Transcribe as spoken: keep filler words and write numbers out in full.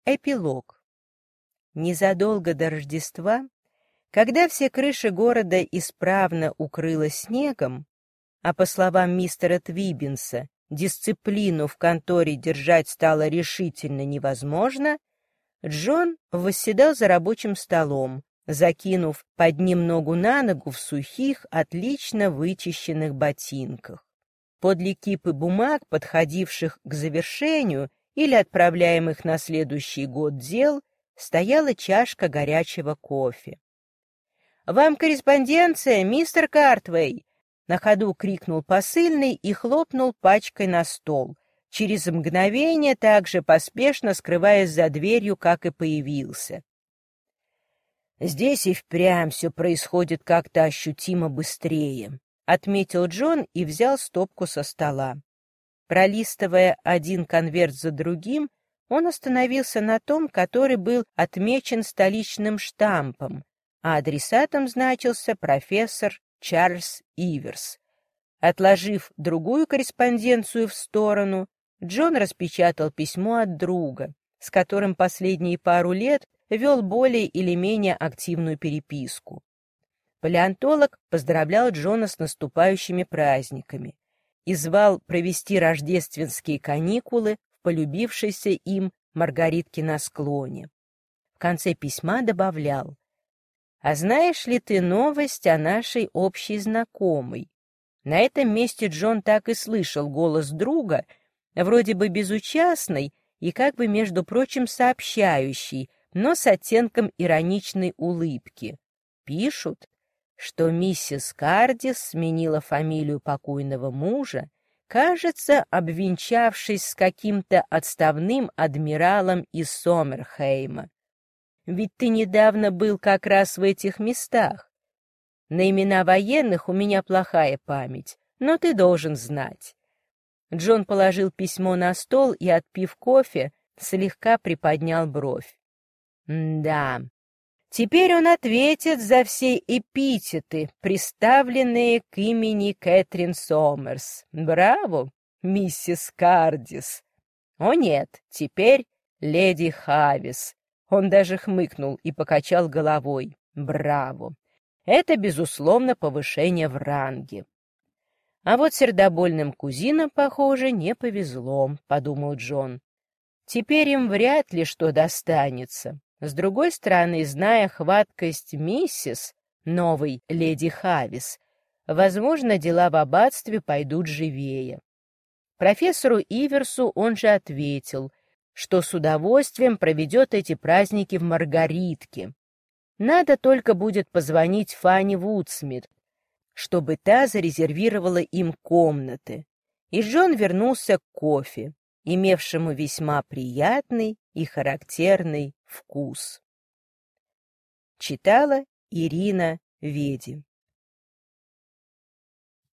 Эпилог. Незадолго до Рождества, когда все крыши города исправно укрыло снегом, а, по словам мистера Твиббинса, дисциплину в конторе держать стало решительно невозможно, Джон восседал за рабочим столом, закинув под ним ногу на ногу в сухих, отлично вычищенных ботинках. Подле кипы бумаг, подходивших к завершению или отправляемых на следующий год дел, стояла чашка горячего кофе. «Вам корреспонденция, мистер Картвей!» — на ходу крикнул посыльный и хлопнул пачкой на стол, через мгновение также поспешно скрываясь за дверью, как и появился. «Здесь и впрямь все происходит как-то ощутимо быстрее», — отметил Джон и взял стопку со стола. Пролистывая один конверт за другим, он остановился на том, который был отмечен столичным штампом, а адресатом значился профессор Чарльз Иверс. Отложив другую корреспонденцию в сторону, Джон распечатал письмо от друга, с которым последние пару лет вел более или менее активную переписку. Палеонтолог поздравлял Джона с наступающими праздниками и звал провести рождественские каникулы в полюбившейся им Маргаритке на склоне. В конце письма добавлял: «А знаешь ли ты новость о нашей общей знакомой?» На этом месте Джон так и слышал голос друга, вроде бы безучастный и как бы, между прочим, сообщающий, но с оттенком ироничной улыбки. Пишут, что миссис Кардис сменила фамилию покойного мужа, кажется, обвенчавшись с каким-то отставным адмиралом из Сомерхейма. Ведь ты недавно был как раз в этих местах. На имена военных у меня плохая память, но ты должен знать». Джон положил письмо на стол и, отпив кофе, слегка приподнял бровь. «Да, теперь он ответит за все эпитеты, приставленные к имени Кэтрин Сомерс. Браво, миссис Кардис! О нет, теперь леди Хавис». Он даже хмыкнул и покачал головой. «Браво! Это, безусловно, повышение в ранге». «А вот сердобольным кузинам, похоже, не повезло», — подумал Джон. «Теперь им вряд ли что достанется. С другой стороны, зная хваткость миссис, новой леди Хавис, возможно, дела в аббатстве пойдут живее». Профессору Иверсу он же ответил, что с удовольствием проведет эти праздники в Маргаритке. Надо только будет позвонить Фанни Вудсмит, чтобы та зарезервировала им комнаты. И Джон вернулся к кофе, имевшему весьма приятный и характерный вкус. Читала Ирина Веди.